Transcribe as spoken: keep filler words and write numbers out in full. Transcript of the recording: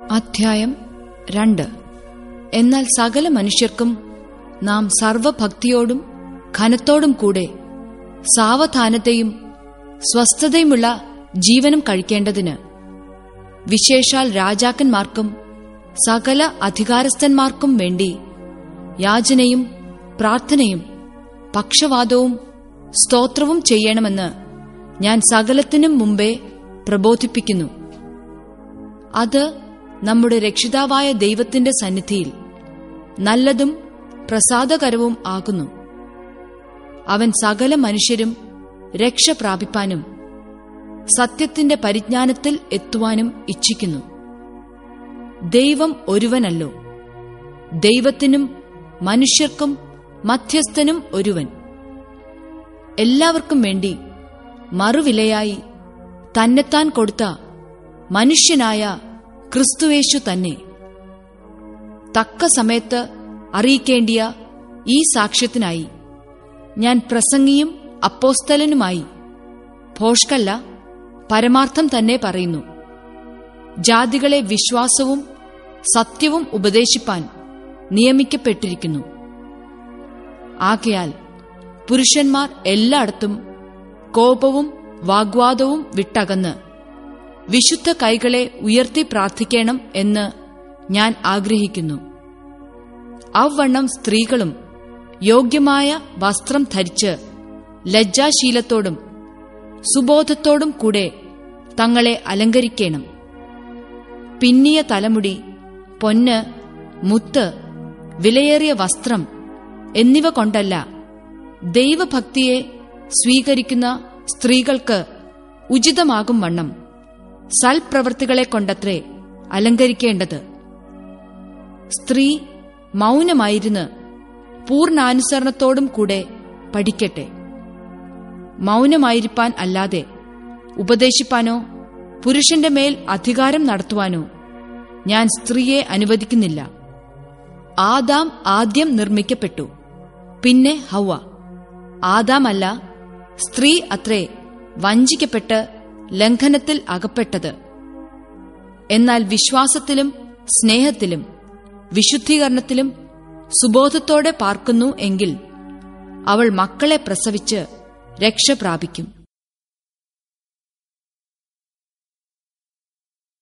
അധ്യായം രണ്ട്. എന്നാൽ സകല മനുഷ്യർക്കും നാം സർവഭക്തിയോടും ഘനത്തോടും കൂടെ സാവധാനതയും സ്വസ്ഥതയുമുള്ള ജീവനം കഴിക്കേണ്ടതിന്, വിശേഷാൽ രാജാക്കന്മാർക്കും സകല അധികാരസ്ഥന്മാർക്കും വേണ്ടി യാചനയും പ്രാർത്ഥനയും പക്ഷവാദവും സ്തോത്രവും ചെയ്യണമെന്ന് ഞാൻ സകലത്തിനും മുമ്പേ പ്രബോധിപ്പിക്കുന്നു. അത് നമ്മുടെ രക്ഷിതാവായ ദൈവത്തിന്റെ സന്നിധിയിൽ നല്ലതും പ്രസാദകരവും ആകുന്നു. അവൻ സകല മനുഷ്യരും രക്ഷ പ്രാപിപ്പാനും സത്യത്തിന്റെ പരിജ്ഞാനത്തിൽ എത്തുവാനും ഇച്ഛിക്കുന്നു. ദൈവം ഒരുവനല്ലോ, ദൈവത്തിനും മനുഷ്യർക്കും മധ്യസ്ഥനും ഒരുവൻ. എല്ലാവർക്കും വേണ്ടി മറുവിലയായി തന്നെത്താൻ കൊടുത്ത മനുഷ്യനായ ക്രിസ്തുയേശു തന്നെ. തക്ക സമയത്ത് അറിയിക്കേണ്ടിയ ഈ സാക്ഷ്യത്തിനായി ഞാൻ പ്രസംഗിയും അപ്പോസ്തലനുമായി ഭോഷ്കല്ല, പരമാർത്ഥം തന്നെ പറയുന്നു. ജാതികളെ വിശ്വാസവും സത്യവും ഉപദേശിപ്പാൻ നിയമിക്കപ്പെട്ടിരിക്കുന്നു. ആകയാൽ പുരുഷന്മാർ എല്ലായിടത്തും കോപവും വാഗ്വാദവും വിട്ടകന്ന് വിശുദ്ധ കൈകളെ ഉയർത്തി പ്രാർത്ഥിക്കണം എന്ന് ഞാൻ ആഗ്രഹിക്കുന്നു. അവ്വണ്ണം സ്ത്രീകളും യോഗ്യമായ വസ്ത്രം ധരിച്ച് ലജ്ജാശീലത്തോടും സുബോധത്തോടും കൂടെ തങ്ങളെ അലങ്കരിക്കണം. പിന്നിയ തലമുടി, പൊന്ന്, മുത്ത്, വിലയേറിയ വസ്ത്രം എന്നിവ കൊണ്ടല്ല, ദൈവഭക്തിയെ സ്വീകരിക്കുന്ന സ്ത്രീകൾക്ക് ഉചിതമാകും വണ്ണം സൽപ്രവൃത്തികളെ കൊണ്ടത്രേ അലങ്കരിക്കേണ്ടത്. സ്ത്രീ മൗനമായിരുന്ന് പൂർണ്ണാനുസരണത്തോടും കൂടെ പഠിക്കട്ടെ. മൗനമായിരിക്കാൻ അല്ലാതെ ഉപദേശിപ്പാനോ പുരുഷന്റെ മേൽ അധികാരം നടത്തുവാനോ ഞാൻ സ്ത്രീയെ അനുവദിക്കുന്നില്ല. ആദാം ആദ്യം നിർമ്മിക്കപ്പെട്ടു, പിന്നെ ഹൗവ. ആദാമല്ല, സ്ത്രീ അത്രേ വഞ്ചിക്കപ്പെട്ട് ലംഘനത്തിൽ അകപ്പെട്ടത്. എന്നാൽ വിശ്വാസത്തിലും സ്നേഹത്തിലും വിശുദ്ധീകരണത്തിലും സുബോധത്തോടെ പാർക്കുന്നു എങ്കിൽ അവൾ മക്കളെ പ്രസവിച്ച് രക്ഷ പ്രാപിക്കും.